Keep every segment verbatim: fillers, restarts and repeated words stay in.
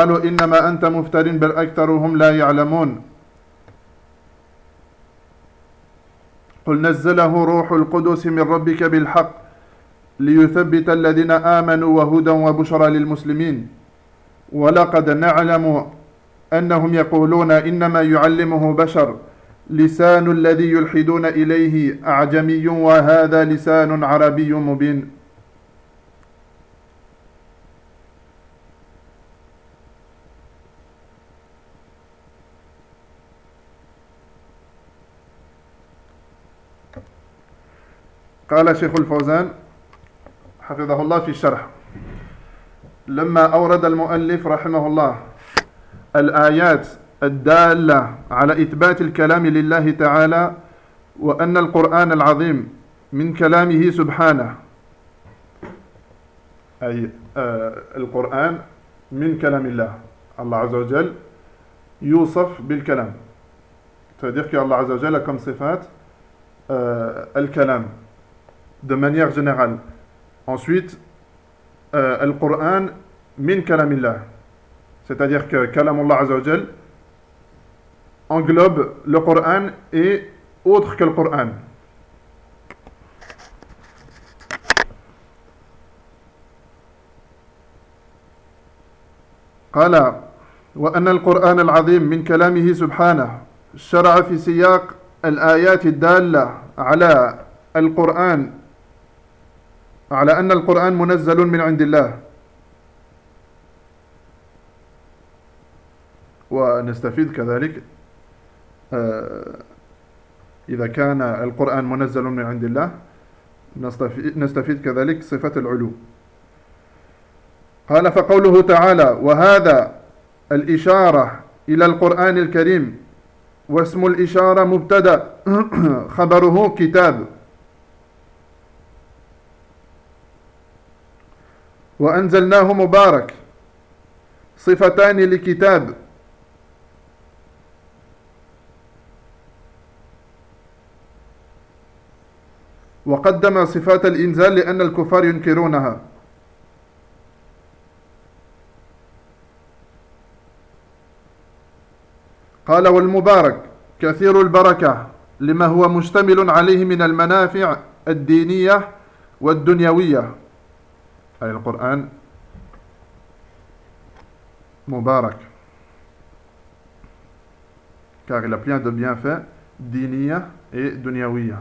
قالوا إنما أنت مفتر بل أكثرهم لا يعلمون قل نزله روح القدس من ربك بالحق ليثبت الذين آمنوا وهدى وبشرى للمسلمين ولقد نعلم أنهم يقولون إنما يعلمه بشر لسان الذي يلحدون إليه أعجمي وهذا لسان عربي مبين. قال شيخ الفوزان حفظه الله في الشرح لما أورد المؤلف رحمه الله الآيات الدالة على إثبات الكلام لله تعالى وأن القرآن العظيم من كلامه سبحانه أي آه القرآن من كلام الله الله عز وجل يوصف بالكلام c'est-à-dire que Allah عز وجل a comme صفات euh, الكلام de manière générale. Ensuite, euh, le Coran min kalamillah, c'est-à-dire que kalamullah azza wa jal englobe le Coran et autre que le Coran. قال وأن القرآن العظيم من كلامه سبحانه شرع في سياق الآيات الدالة على القرآن على أن القرآن منزل من عند الله. ونستفيد كذلك إذا كان القرآن منزل من عند الله نستفيد كذلك صفة العلو. قال فقوله تعالى وهذا الإشارة إلى القرآن الكريم واسم الإشارة مبتدأ خبره كتاب وأنزلناه مبارك صفتان لكتاب وقدم صفات الإنزال لأن الكفار ينكرونها. قال والمبارك كثير البركة لما هو مشتمل عليه من المنافع الدينية والدنيوية. أي القرآن مبارك car il a plein de bienfaits دينية et دنيوية.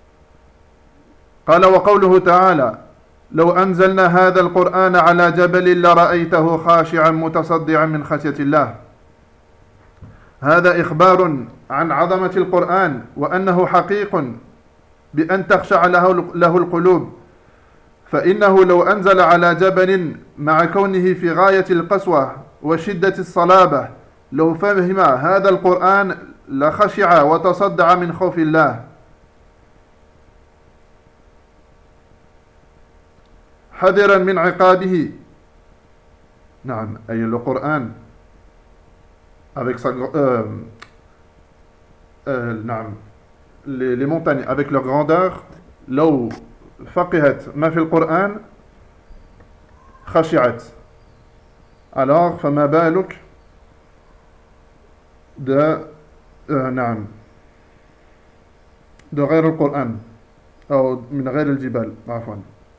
قال وقوله تعالى لو أنزلنا هذا القرآن على جبل لرأيته خاشعا متصدعا من خشية الله. هذا إخبار عن عظمة القرآن وأنه حقيق بأن تخشع له, له القلوب فإنه لو أنزل على جبل مع كونه في غاية القسوة وشدة الصلابة لو فهم هذا القرآن لخشع وتصدع من خوف الله حذرا من عقابه. نعم أي القرآن avec sa euh, euh, نعم les, les montagnes avec leur grandeur لو فقهت ما في القرآن خشعت alors فما بالك de euh, نعم de غير القرآن أو من غير الجبال عفوا.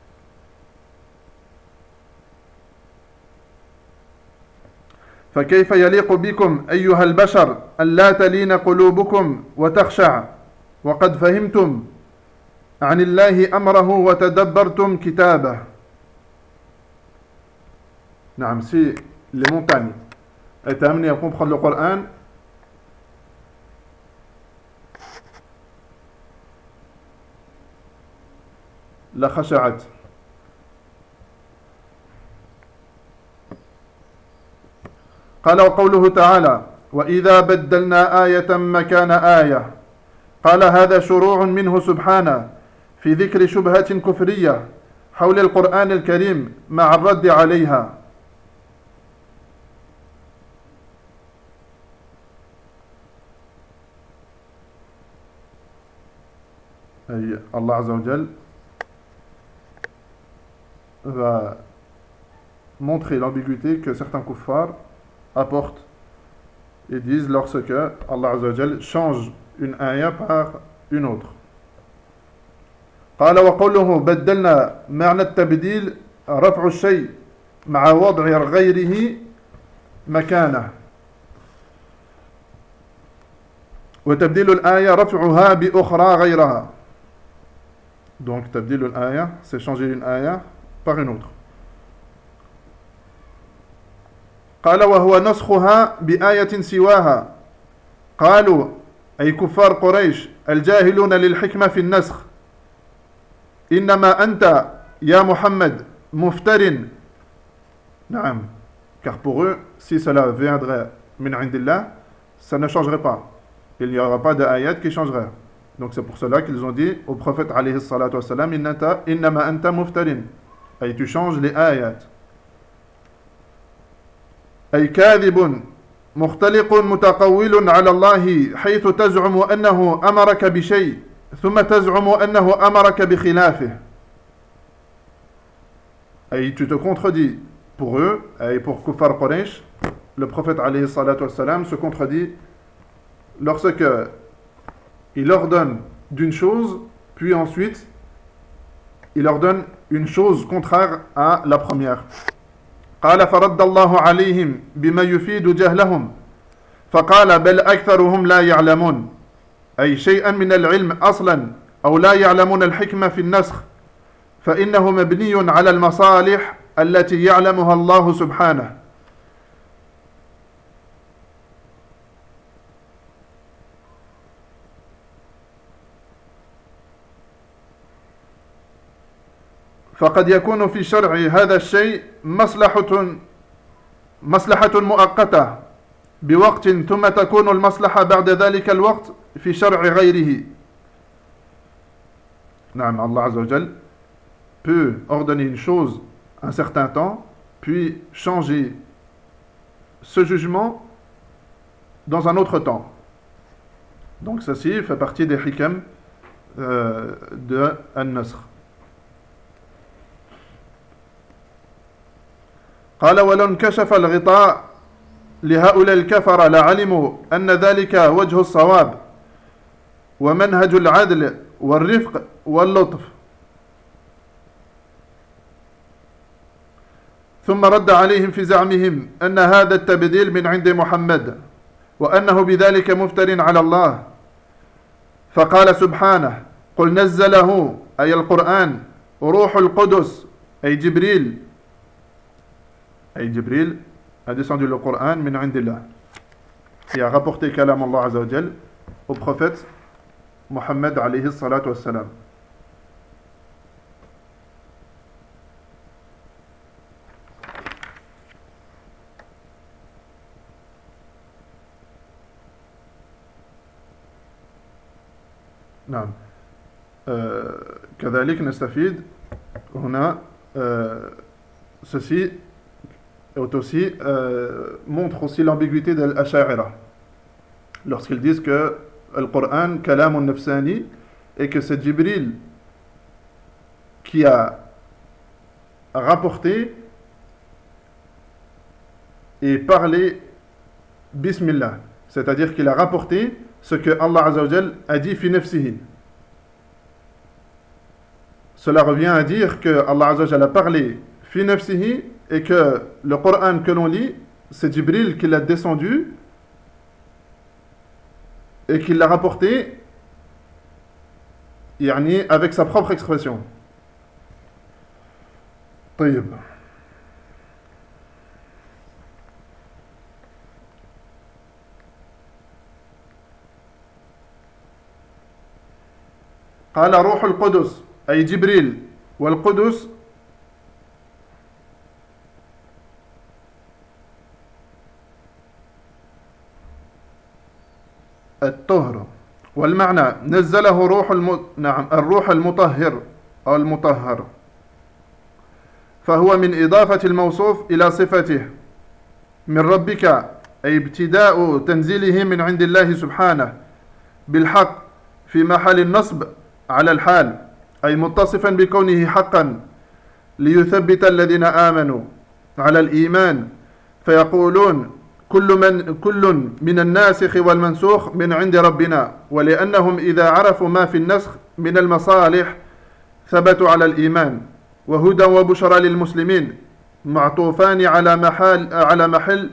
فكيف يليق بكم أيها البشر ألا تلين قلوبكم وتخشع وقد فهمتم عن الله أمره وتدبرتم كتابه. نعم si les montagnes étaient amenées à comprendre le Coran la khasha'at. قال وقوله تعالى وإذا بدلنا آية مكان آية. قال هذا شروع منه سبحانه في ذكر شبهة كفرية حول القرآن الكريم مع الرد عليها. أي الله عز وجل va montrer l'ambiguïté que certains kuffars apportent et disent lorsque Allah Azza wa Jal change une ayah par une autre. قال وقوله بدلنا معنى التبديل رفع الشيء مع وضع غيره مكانه وتبديل الآية رفعها بأخرى غيرها. Donc تبديل الآية c'est changer une ayah par une autre. قال وهو نسخها بآية سواها. قالوا أي كفار قريش الجاهلون للحكمة في النسخ إنما أنت يا محمد مفتر. نعم, car pour eux si cela viendrait min indillah ça ne changerait pas, il n'y aura pas d'ayat qui changerait. Donc c'est pour cela qu'ils ont dit au prophète alayhi salatu wassalam innama anta muftarin, et tu changes les ayats. أي كاذب مختلق متقول على الله حيث تزعم أنه أمرك بشيء ثم تزعم أنه أمرك بخلافه. Et tu te contredis. Pour eux, et pour Kuffar Quraysh, le prophète alayhi salatu wassalam se contredit lorsque il ordonne d'une chose, puis ensuite il ordonne une chose contraire à la première. قال فرد الله عليهم بما يفيد جهلهم فقال بل أكثرهم لا يعلمون أي شيئا من العلم أصلا أو لا يعلمون الحكمة في النسخ فإنه مبني على المصالح التي يعلمها الله سبحانه. فقد يكون في شرع هذا الشيء مصلحة مصلحة مؤقتة بوقت ثم تكون المصلحة بعد ذلك الوقت في شرع غيره. نعم, Allah Azza wa Jal peut ordonner une chose un certain temps, puis changer ce jugement dans un autre temps. Donc ceci fait partie des hikam euh, de An-Nasr. قال ولو انكشف الغطاء لهؤلاء الكفر لعلموا أن ذلك وجه الصواب ومنهج العدل والرفق واللطف. ثم رد عليهم في زعمهم أن هذا التبديل من عند محمد وأنه بذلك مفتر على الله. فقال سبحانه قل نزله أي القرآن روح القدس أي جبريل أي جبريل a descendu le Coran min indillah, qui a rapporté kalam Allah Azza wa Jal au prophète Muhammad alayhi salatu wassalam. نعم. كذلك نستفيد هنا ceci aussi euh, montre aussi l'ambiguïté de l'Asha'ira lorsqu'ils disent que le Coran kalamun nafsani et que c'est Jibril qui a rapporté et parlé bismillah, c'est-à-dire qu'il a rapporté ce que Allah Azza wa Jal a dit fi nafsihi. Cela revient à dire que Allah Azza wa Jal a parlé fi nafsihi et que le Coran que l'on lit, c'est Jibril qui l'a descendu et qui l'a rapporté yani, avec sa propre expression. طيب. قال روح القدس أي جبريل والقدس الطهر والمعنى نزله روح الم... نعم الروح المطهر أو المطهر فهو من إضافة الموصوف إلى صفته من ربك أي ابتداء تنزيله من عند الله سبحانه بالحق في محل النصب على الحال أي متصفا بكونه حقا ليثبت الذين آمنوا على الإيمان فيقولون كل من كل من الناسخ والمنسوخ من عند ربنا، ولأنهم إذا عرفوا ما في النسخ من المصالح ثبتوا على الإيمان، وهدى وبشرى للمسلمين معطوفان على محل على محل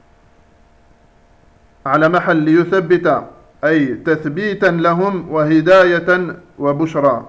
على محل ليثبت، أي تثبيتا لهم وهداية وبشرى.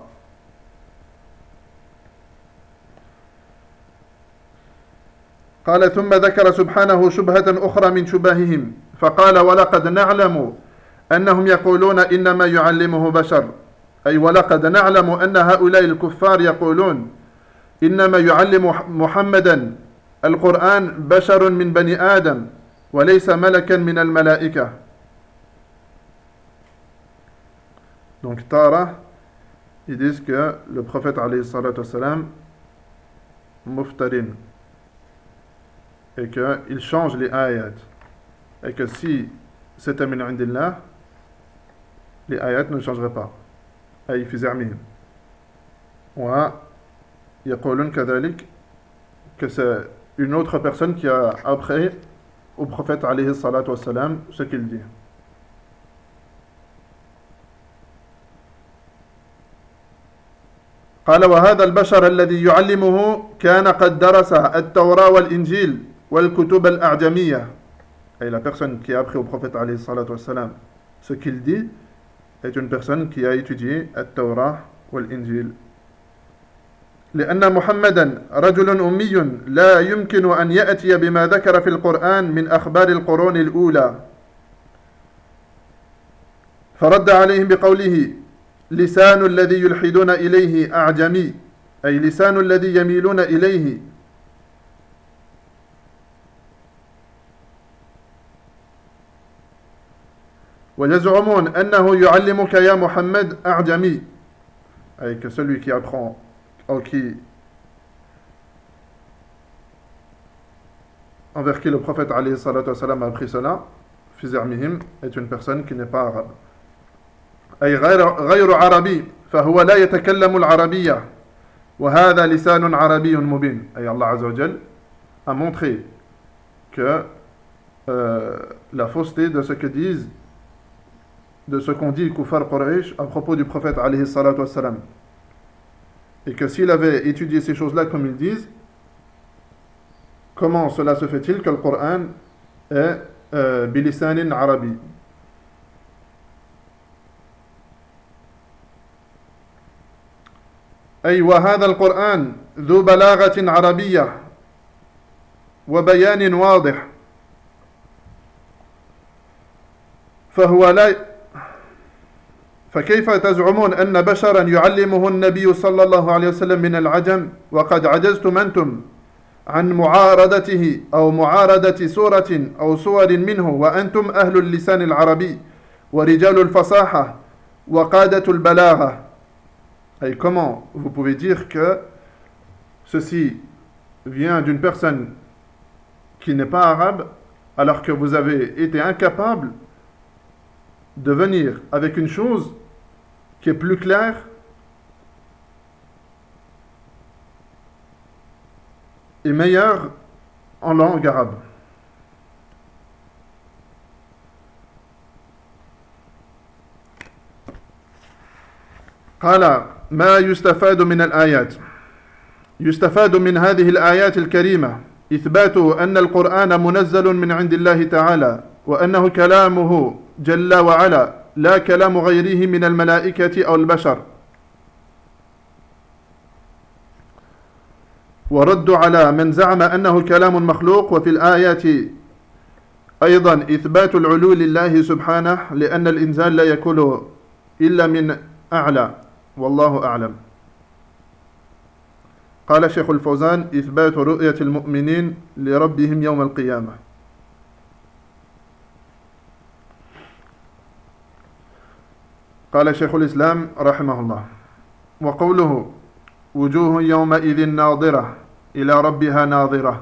قال ثم ذكر سبحانه شبهة أخرى من شبههم فقال ولقد نعلم أنهم يقولون إنما يعلمه بشر، أي ولقد نعلم أن هؤلاء الكفار يقولون إنما يعلم محمدا القرآن بشر من بني آدم وليس ملكا من الملائكة. Donc Tara, ils disent que le prophète alayhi salatu wassalam muftarin, et qu'il change les ayats, et que si c'était min indillah, les ayats ne changeraient pas. أي في زعمهم. ويقولون كذلك que c'est une autre personne qui a appris au prophète alayhi salatu wassalam ce qu'il dit. قال وهذا البشر الذي يعلمه كان قد درس التوراة والإنجيل والكتب الأعجمية. Et la personne qui a appris au prophète alayhi salatu wassalam ce qu'il dit est une personne qui a étudié التوراة والإنجيل. لأن محمدا رجل أمي لا يمكن أن يأتي بما ذكر في القرآن من أخبار القرون الأولى. فرد عليهم بقوله لسان الذي يلحدون إليه أعجمي، أي لسان الذي يميلون إليه. ويزعمون أنه يعلمك يا محمد أعجمي، أي que celui qui apprend ou qui envers qui le prophète alayhi salatu wassalam a appris cela, في زعمهم, est une personne qui n'est pas arabe. أي غير غير عربي فهو لا يتكلم العربية وهذا لسان عربي مبين. أي Allah Azza wa Jal a montré que euh, la fausseté de ce que disent de ce qu'on dit Kufar Quraysh à propos du prophète alayhi salatu wassalam, et que s'il avait étudié ces choses-là comme ils disent, comment cela se fait-il que le Coran est euh, bilisanin arabi? أي وهذا القرآن ذو بلاغة عربية وبيان واضح، فهو لا فكيف تزعمون أن بشرا يعلمه النبي صلى الله عليه وسلم من العجم وقد عجزتم أنتم عن معارضته أو معارضة سورة أو صور منه وأنتم أهل اللسان العربي ورجال الفصاحة وقادة البلاغة. Et comment vous pouvez dire que ceci vient d'une personne qui n'est pas arabe alors que vous avez été incapable de venir avec une chose qui est plus claire et meilleure en langue arabe. قال ما يستفاد من الآيات. يستفاد من هذه الآيات الكريمة إثبات أن القرآن منزل من عند الله تعالى وأنه كلامه جل وعلا لا كلام غيره من الملائكة أو البشر، ورد على من زعم أنه كلام مخلوق. وفي الآيات أيضا إثبات العلو لله سبحانه لأن الإنزال لا يكون إلا من أعلى والله أعلم. قال شيخ الفوزان إثبات رؤية المؤمنين لربهم يوم القيامة. قال شيخ الإسلام رحمه الله وقوله وجوه يومئذ ناظرة إلى ربها ناظرة،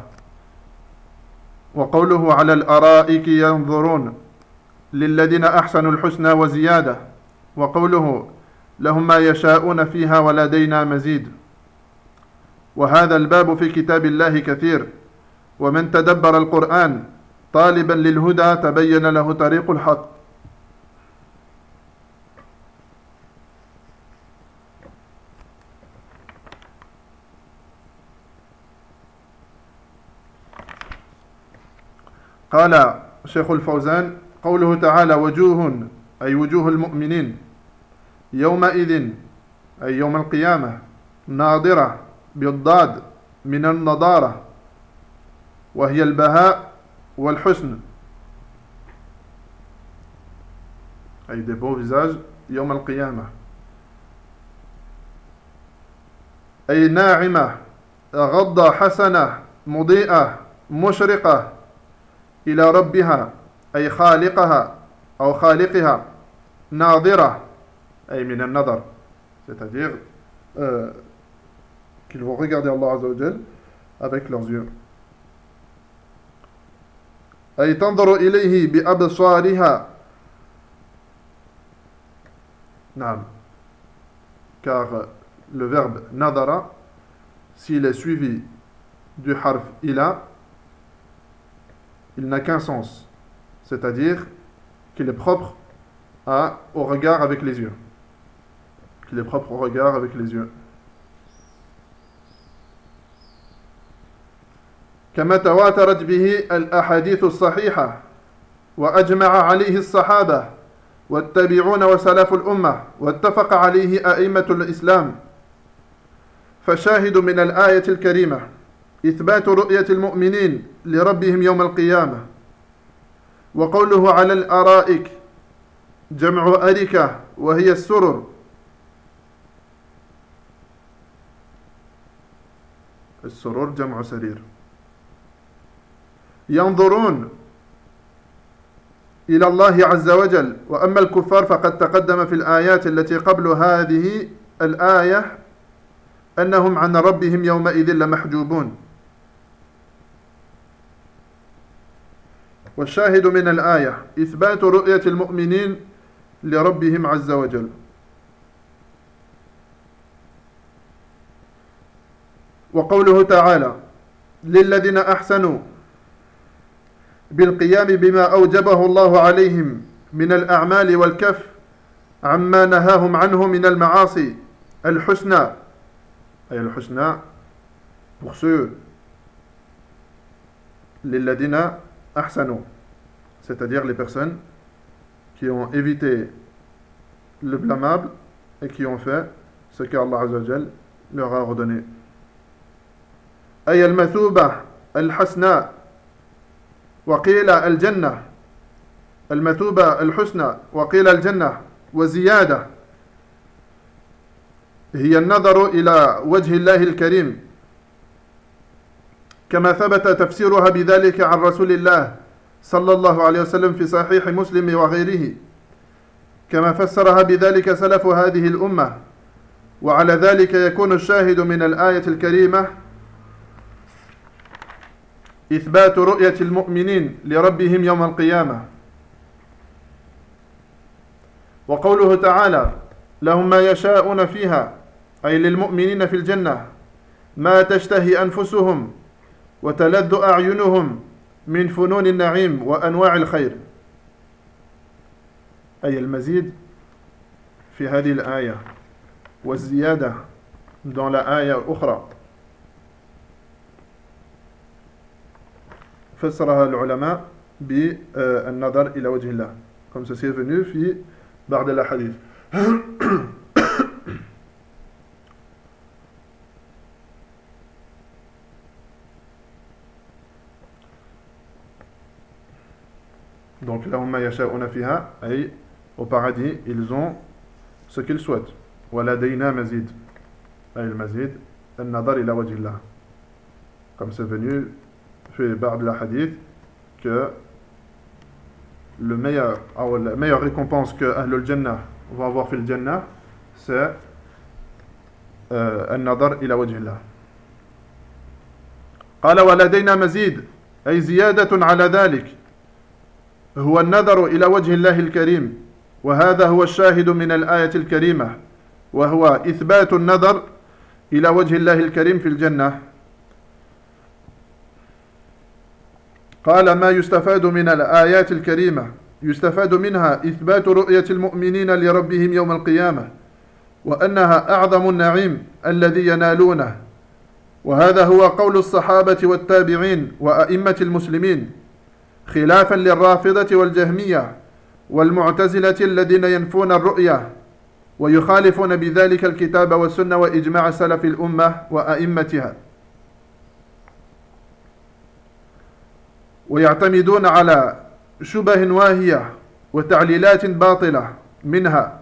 وقوله على الأرائك ينظرون للذين أحسنوا الحسنى وزيادة، وقوله لهم ما يشاءون فيها ولدينا مزيد. وهذا الباب في كتاب الله كثير، ومن تدبر القرآن طالبا للهدى تبين له طريق الحق. قال شيخ الفوزان قوله تعالى وجوه أي وجوه المؤمنين يومئذ أي يوم القيامة ناظرة بالضاد من النضارة وهي البهاء والحسن أي des beaux visages يوم القيامة أي ناعمة غضة حسنة مضيئة مشرقة إلى ربها أي خالقها أو خالقها ناظرة أي من النظر c'est-à-dire euh, qu'ils vont regarder Allah Azza wa Jal avec leurs yeux أي تنظر إليه بأبصارها نعم car le verbe nadara s'il est suivi du harf ila il n'a qu'un sens, c'est-à-dire qu'il est propre à, au regard avec les yeux. Qu'il est propre au regard avec les yeux. كما تواترت به الأحاديث الصحيحة وأجمع عليه الصحابة والتابعون وسلف الأمة واتفق عليه أئمة الإسلام فشاهد من الآية الكريمة إثبات رؤية المؤمنين لربهم يوم القيامة وقوله على الأرائك جمع أركة وهي السرر السرور جمع سرير ينظرون إلى الله عز وجل وأما الكفار فقد تقدم في الآيات التي قبل هذه الآية أنهم عن ربهم يومئذ لمحجوبون والشاهد من الآية إثبات رؤية المؤمنين لربهم عز وجل وقوله تعالى للذين أحسنوا بالقيام بما أوجبه الله عليهم من الأعمال والكف عما نهاهم عنه من المعاصي الحسنى أي الحسنى pour ceux للذين أحسنوا c'est-à-dire les personnes qui ont évité le blâmable et qui ont fait ce qu'Allah Azza wa Jal leur a ordonné أي المثوبة الحسنى وقيل الجنة المثوبة الحسنى وقيل الجنة وزيادة هي النظر إلى وجه الله الكريم كما ثبت تفسيرها بذلك عن رسول الله صلى الله عليه وسلم في صحيح مسلم وغيره كما فسرها بذلك سلف هذه الأمة وعلى ذلك يكون الشاهد من الآية الكريمة إثبات رؤية المؤمنين لربهم يوم القيامة وقوله تعالى لهم ما يشاءون فيها أي للمؤمنين في الجنة ما تشتهي أنفسهم وتلذ أعينهم من فنون النعيم وأنواع الخير أي المزيد في هذه الآية والزيادة dans la آية أخرى فسرها العلماء بالنظر إلى وجه الله comme ceci est venu في بعض الأحاديث donc لهم ما يشاءون فيها أي au paradis ils ont ce qu'ils souhaitent ولدينا مزيد أي المزيد النظر إلى وجه الله comme c'est venu في بعض الحديث que le meilleur, ou la meilleure récompense que Ahlul Jannah vont avoir fait le Jannah, c'est النظر إلى وجه الله. قال ولدينا مزيد أي زيادة على ذلك هو النظر إلى وجه الله الكريم وهذا هو الشاهد من الآية الكريمة وهو إثبات النظر إلى وجه الله الكريم في الجنة. قال ما يستفاد من الآيات الكريمة يستفاد منها إثبات رؤية المؤمنين لربهم يوم القيامة وأنها أعظم النعيم الذي ينالونه وهذا هو قول الصحابة والتابعين وأئمة المسلمين خلافا للرافضة والجهمية والمعتزلة الذين ينفون الرؤية ويخالفون بذلك الكتاب والسنة وإجماع سلف الأمة وأئمتها ويعتمدون على شبه واهية وتعليلات باطلة منها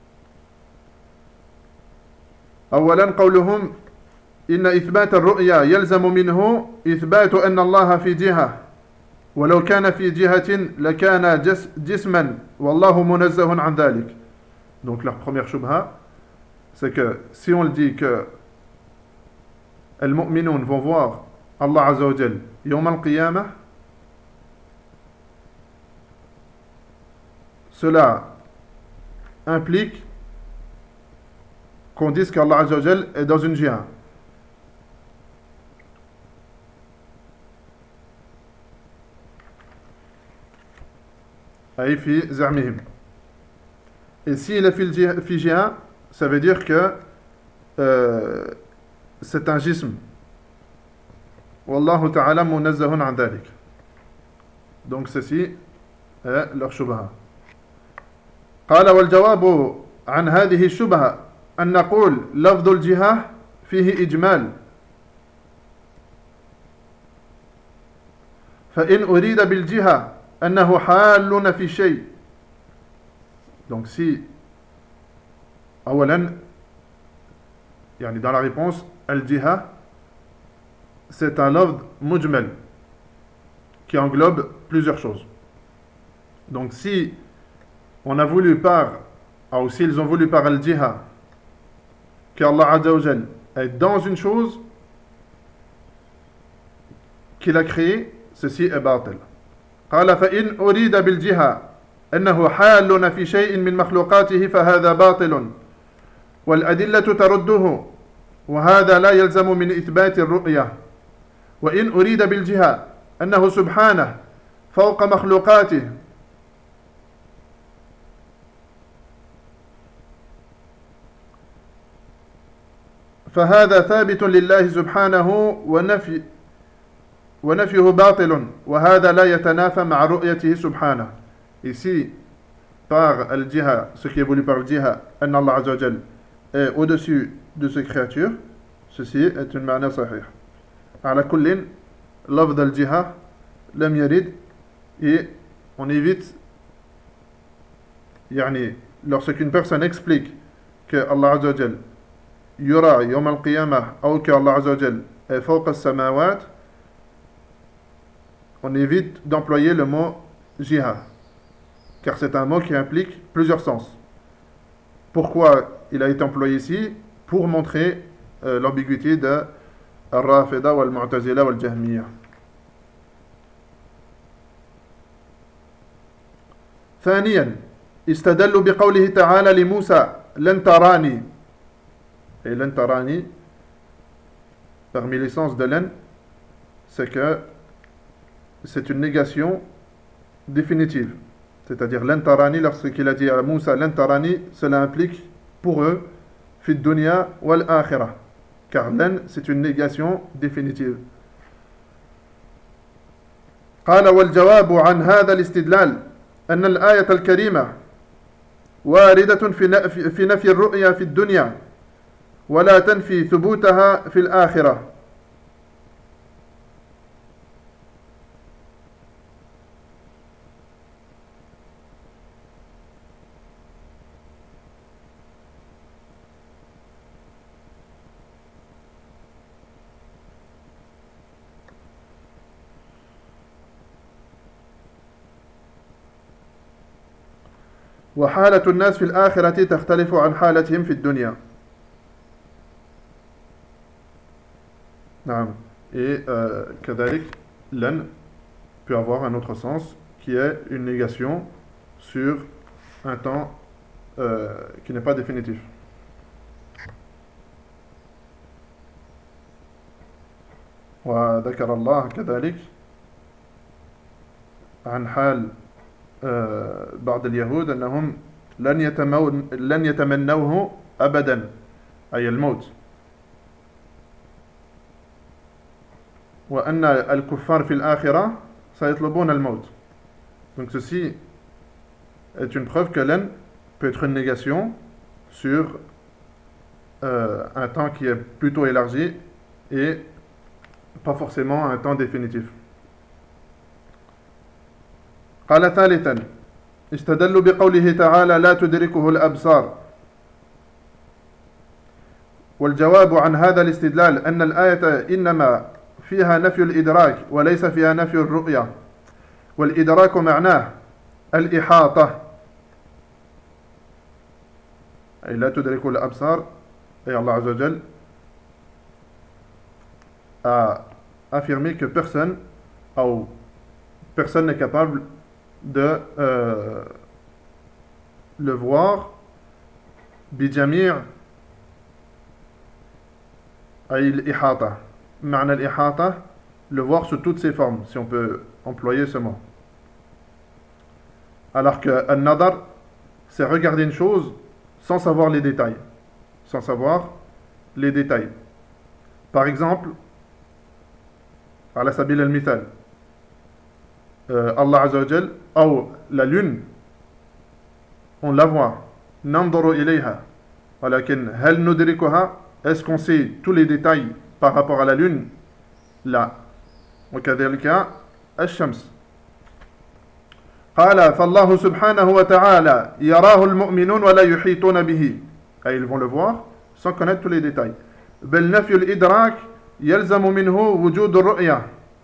أولا قولهم إن إثبات الرؤيا يلزم منه إثبات أن الله في جهة ولو كان في جهة لكان جس جسما والله منزه عن ذلك. Donc leur première shubha, c'est que si on le dit que les mu'minoun vont voir Allah Azza wa Jal Yawm al-Qiyamah, cela implique qu'on dise qu'Allah Azza wa Jal est dans une jihad. أي في زعمهم. Et s'il est fi jihad, ça veut dire que euh, c'est un jism. Wallahu ta'ala munazzahun an dhalik. Donc ceci est leur shubha. قال والجواب عن هذه الشبهة أن نقول لفظ الجهة فيه إجمال فإن أريد بالجهة أنه حال في شيء. Donc si أولا يعني dans la réponse al-jiha c'est un lafz mujmal qui englobe plusieurs choses. Donc si on a voulu par ou s'ils ont voulu par al-jiha qu'Allah Azza wa Jal est dans une chose qu'il a créée, ceci est batil. قال فإن أريد بالجهة أنه حال في شيء من مخلوقاته فهذا باطل والأدلة ترده وهذا لا يلزم من إثبات الرؤية وإن أريد بالجهة أنه سبحانه فوق مخلوقاته فهذا ثابت لله سبحانه ونفي ونفيه باطل وهذا لا يتنافى مع رؤيته سبحانه. Ici, par al-jiha, ce qui est voulu par al-jiha, أن Allah Azza wa Jal est au-dessus de ses créatures, ceci est une ma'na sahih. على كل لفظ الجهة لم يرد et on évite يعني lorsqu'une personne explique que Allah Azza wa Jal yura yawm al-qiyamah ou que Allah Azza wa Jal est فوق السماوات, on évite d'employer le mot jihad, car c'est un mot qui implique plusieurs sens. Pourquoi il a été employé ici? Pour montrer euh, l'ambiguïté de al-Rafida ou al-Mu'tazila ou al-Jahmiya. ثانيا استدلوا بقوله تعالى لموسى لن تراني. Et لن تراني, parmi les sens de len, c'est que c'est une négation définitive. C'est-à-dire l'antarani, lorsqu'il a dit à Moussa l'antarani, cela implique pour eux fi dunya wal akhirah, car l'an c'est une négation définitive. قال والجواب عن هذا الاستدلال أن الآية الكريمة واردة في نفي الرؤيا في الدنيا ولا تنفي ثبوتها في الآخرة. وحالة الناس في الآخرة تختلف عن حالتهم في الدنيا. نعم. Et euh, كذلك لن peut avoir un autre sens qui est une négation sur un temps euh, qui n'est pas définitif. وذكر الله كذلك عن حال بعض اليهود أنهم لن يتمون لن يتمنوه أبدا أي الموت وأن الكفار في الآخرة سيطلبون الموت. Donc ceci est une preuve que l'en peut être une négation sur euh, un temps qui est plutôt élargi et pas forcément un temps définitif. قال ثالثا استدلوا بقوله تعالى لا تدركه الأبصار والجواب عن هذا الاستدلال أن الآية إنما فيها نفي الإدراك وليس فيها نفي الرؤية والإدراك معناه الإحاطة أي لا تدركه الأبصار et Allah Azza wa Jal a affirmé que personne ou personne n'est capable de euh, le voir بجميع أي الإحاطة معنى الإحاطة le voir sous toutes ses formes si on peut employer ce mot alors que al-nadar c'est regarder une chose sans savoir les détails sans savoir les détails par exemple على سبيل المثال Allah Azza wa Jal ou la lune on la voit ننظر إليها ولكن هل ندركها est-ce qu'on sait tous les détails par rapport à la lune لا وكذلك الشمس قال فالله سبحانه وتعالى يراه المؤمنون ولا يحيطون به أي ils vont le voir sans connaître tous les détails بل نفي الإدراك يلزم منه وجود الرؤية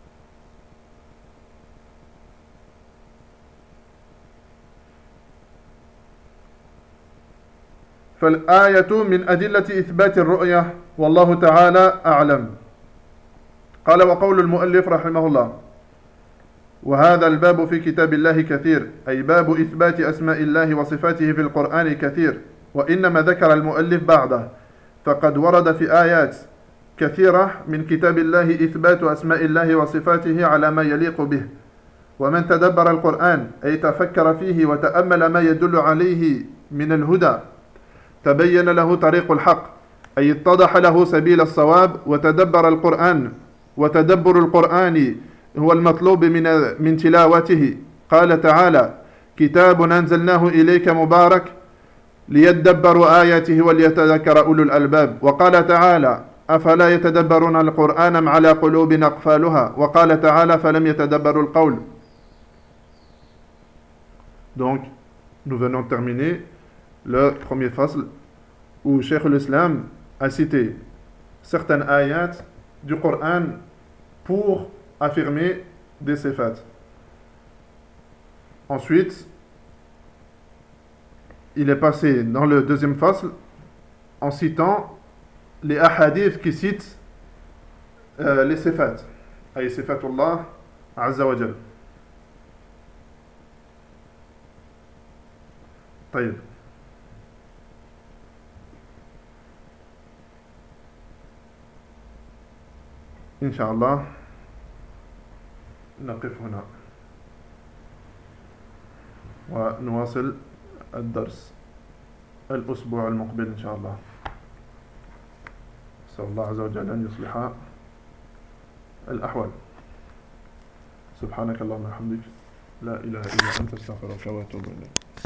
فالآية من أدلة إثبات الرؤية والله تعالى أعلم قال وقول المؤلف رحمه الله وهذا الباب في كتاب الله كثير أي باب إثبات أسماء الله وصفاته في القرآن كثير وإنما ذكر المؤلف بعده فقد ورد في آيات كثيرة من كتاب الله إثبات أسماء الله وصفاته على ما يليق به ومن تدبر القرآن أي تفكر فيه وتأمل ما يدل عليه من الهدى تبين له طريق الحق أي اتضح له سبيل الصواب وتدبر القرآن وتدبر القرآن هو المطلوب من من تلاوته قال تعالى كتاب أنزلناه إليك مبارك ليدبروا آياته وليتذكر أولو الألباب وقال تعالى أفلا يتدبرون القرآن أم على قلوب أقفالها وقال تعالى فلم يتدبروا القول. Donc nous venons de terminer le premier fasl où Cheikh l'Islam a cité certaines ayats du Coran pour affirmer des sifat. Ensuite, il est passé dans le deuxième fasl en citant les ahadith qui citent euh, les sifat, ay sifatullah azza wa jal. طيب إن شاء الله نقف هنا ونواصل الدرس الأسبوع المقبل إن شاء الله. نسأل الله عز وجل أن يصلح الأحوال. سبحانك اللهم وبحمدك لا إله إلا أنت استغفرك وأتوب إليك.